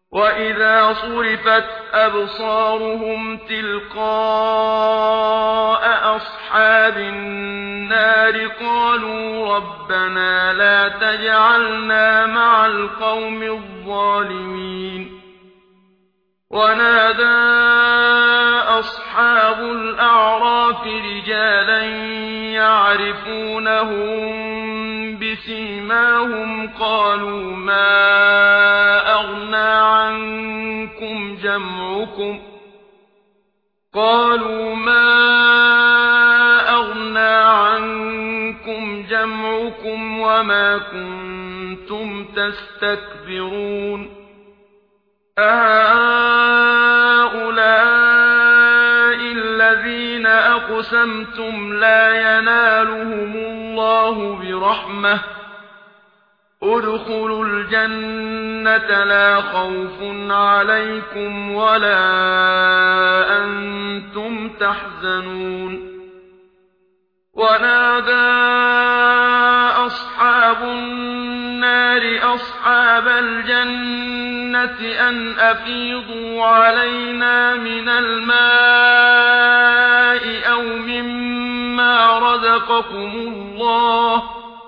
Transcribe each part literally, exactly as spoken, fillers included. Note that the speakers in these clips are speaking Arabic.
وَإِذَا صُرِفَتْ أَبْصَارُهُمْ تِلْقَاءَ أَصْحَابِ النَّارِ قَالُوا رَبَّنَا لَا تَجْعَلْنَا مَعَ الْقَوْمِ الظَّالِمِينَ وَنَادَىٰ أَصْحَابُ الْأَعْرَافِ رِجَالًا يَعْرِفُونَهُم بِسِيمَاهُمْ قَالُوا مَا أَغْنَىٰ عَنكُمْ جَمْعُكُمْ قَالُوا مَا أَغْنَىٰ عَنكُمْ جَمْعُكُمْ وَمَا كُنتُمْ تَسْتَكْبِرُونَ أَهَٰؤُلَاءِ الَّذِينَ أَقْسَمْتُمْ لَا يَنَالُهُمُ اللَّهُ بِرَحْمَةٍ ادْخُلُوا الْجَنَّةَ لَا خَوْفٌ عَلَيْكُمْ وَلَا أَنتُمْ تَحْزَنُونَ وَنَادَىٰ أَصْحَابُ النَّارِ أَصْحَابَ الْجَنَّةِ أَنْ أَفِيضُوا عَلَيْنَا مِنَ الْمَاءِ أَوْ مِمَّا رَزَقَكُمُ اللَّهُ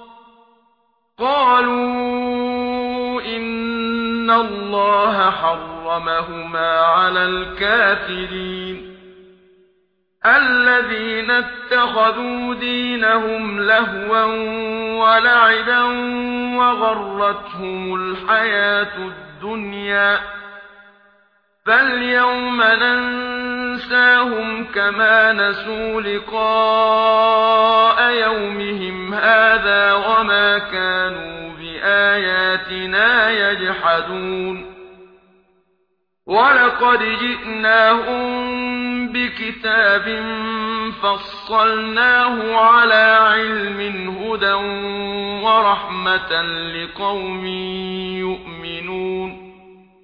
قَالُوا إِنَّ اللَّهَ حَرَّمَهُمَا عَلَى الْكَافِرِينَ الَّذِينَ اتَّخَذُوا دِينَهُمْ لَهْوًا وَلَعِبًا وَغَرَّتْهُمُ الْحَيَاةُ الدُّنْيَا فَالْيَوْمَ نَنسَاهُمْ كَمَا نَسُوا لِقَاءَ يَوْمِهِمْ هَٰذَا وَمَا كَانُوا بِآيَاتِنَا يَجْحَدُونَ وَلَقَدْ جِئْنَاهُم بِكِتَابٍ فَصَّلْنَاهُ عَلَىٰ عِلْمٍ هُدًى وَرَحْمَةً لِّقَوْمٍ يُؤْمِنُونَ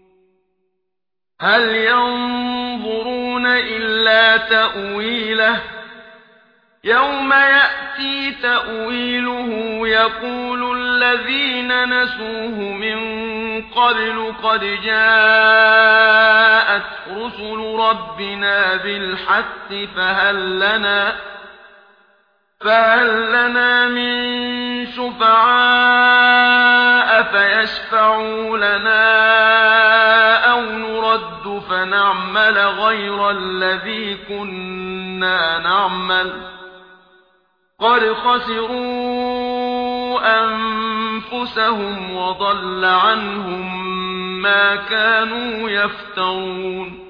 هَلْ يَنظُرُونَ إِلَّا تَأْوِيلَهُ يَوْمَ يَأْتِي تَأْوِيلُهُ يَقُولُ الَّذِينَ نَسُوهُ مِن قَبْلُ قَدْ جَاءَتْ رُسُلُ رَبِّنَا بِالْحَقِّ فَهَل لَّنَا فَهَل لَّنَا مِن شُفَعَاءَ فَيَشْفَعُوا لَنَا أَوْ نُرَدُّ فَنَعْمَلَ غَيْرَ الَّذِي كُنَّا نَعْمَلُ قَدْ خَسِرُوا أَنفُسَهُمْ وَضَلَّ عَنْهُم مَّا كَانُوا يَفْتَرُونَ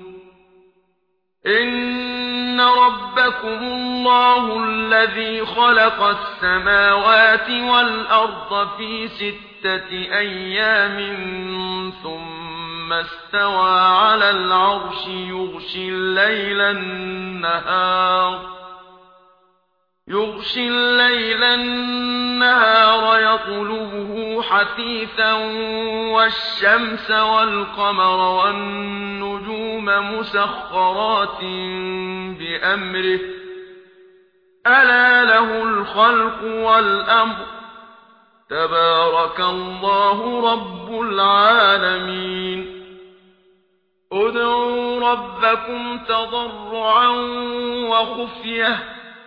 إِنَّ رَبَّكُمُ اللَّهُ الَّذِي خَلَقَ السَّمَاوَاتِ وَالْأَرْضَ فِي سِتَّةِ أَيَّامٍ ثُمَّ اسْتَوَىٰ عَلَى الْعَرْشِ يُغْشِي اللَّيْلَ النَّهَارَ يُغْشِي اللَّيْلَ النَّهَارَ يَطْلُبُهُ حَثِيثًا وَالشَّمْسَ وَالْقَمَرَ وَالنُّجُومَ مُسَخَّرَاتٍ بِأَمْرِهِ أَلَا لَهُ الْخَلْقُ وَالْأَمْرُ تَبَارَكَ اللَّهُ رَبُّ الْعَالَمِينَ ادْعُوا رَبَّكُمْ تَضَرُّعًا وَخُفْيَةً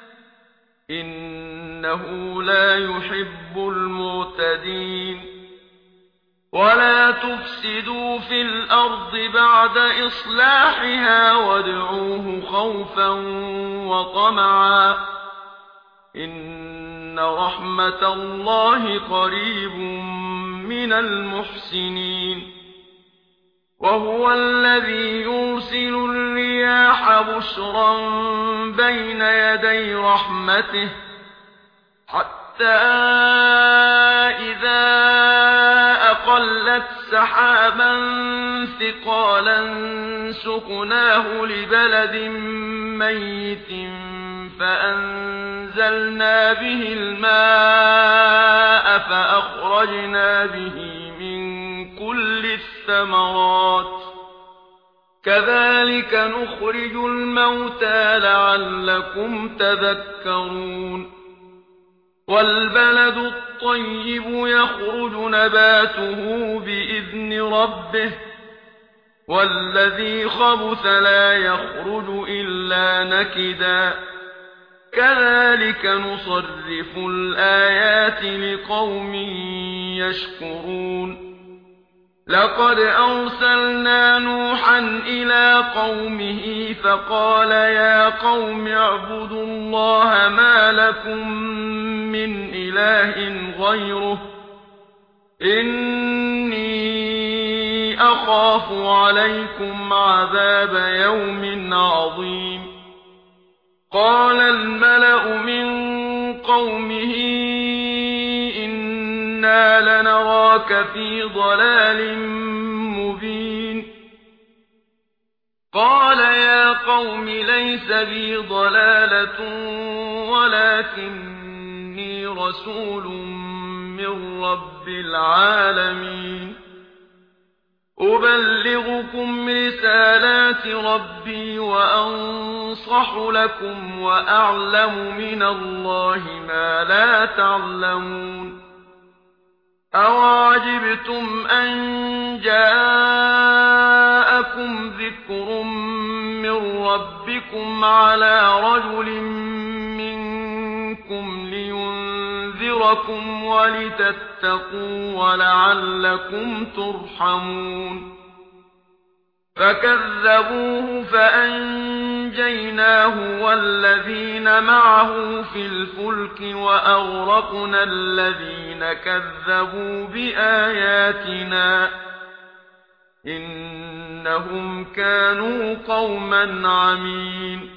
إِنَّهُ لَا يُحِبُّ الْمُعْتَدِينَ وَلَا تُفْسِدُوا فِي الْأَرْضِ بَعْدَ إِصْلَاحِهَا وَادْعُوهُ خَوْفًا وَطَمَعًا إِنَّ رَحْمَتَ اللَّهِ قَرِيبٌ مِّنَ الْمُحْسِنِينَ وَهُوَ الَّذِي يُرْسِلُ الرِّيَاحَ بُشْرًا بَيْنَ يَدَيْ رَحْمَتِهِ حَتَّىٰ إِذَا أَقَلَّتْ سَحَابًا ثِقَالًا سُقْنَاهُ لِبَلَدٍ مَّيِّتٍ فَأَنزَلْنَا بِهِ الْمَاءَ فَأَخْرَجْنَا بِهِ مِن كُلِّ الثَّمَرَاتِ كَذَٰلِكَ نُخْرِجُ الْمَوْتَىٰ لَعَلَّكُمْ تَذَكَّرُونَ وَالْبَلَدُ الطَّيِّبُ يَخْرُجُ نَبَاتُهُ بِإِذْنِ رَبِّهِ والذي خبث لا يخرج إلا نكدا كذلك نصرف الآيات لقوم يشكرون لقد أرسلنا نوحا إلى قومه فقال يا قوم اعبدوا الله ما لكم من إله غيره إني أخاف عليكم عذاب يوم عظيم قال الملأ من قومه إنا لنراك في ضلال مبين قال يا قوم ليس بي ضلالة ولكني رسول من رب العالمين أبلغكم رسالات ربي وأنصح لكم وأعلم من الله ما لا تعلمون أوعجبتم أن جاءكم ذكر من ربكم على رجل منكم لينذركم ولتتقوا ولعلكم ترحمون فكذبوه فأنجيناه والذين معه في الفلك وأغرقنا الذين كذبوا بآياتنا إنهم كانوا قوما عمين